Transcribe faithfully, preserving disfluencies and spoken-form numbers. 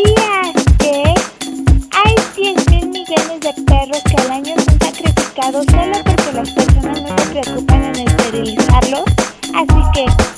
¿Sabías que hay diez mil millones de perros que al año son sacrificados solo porque las personas no se preocupan en esterilizarlos? Así que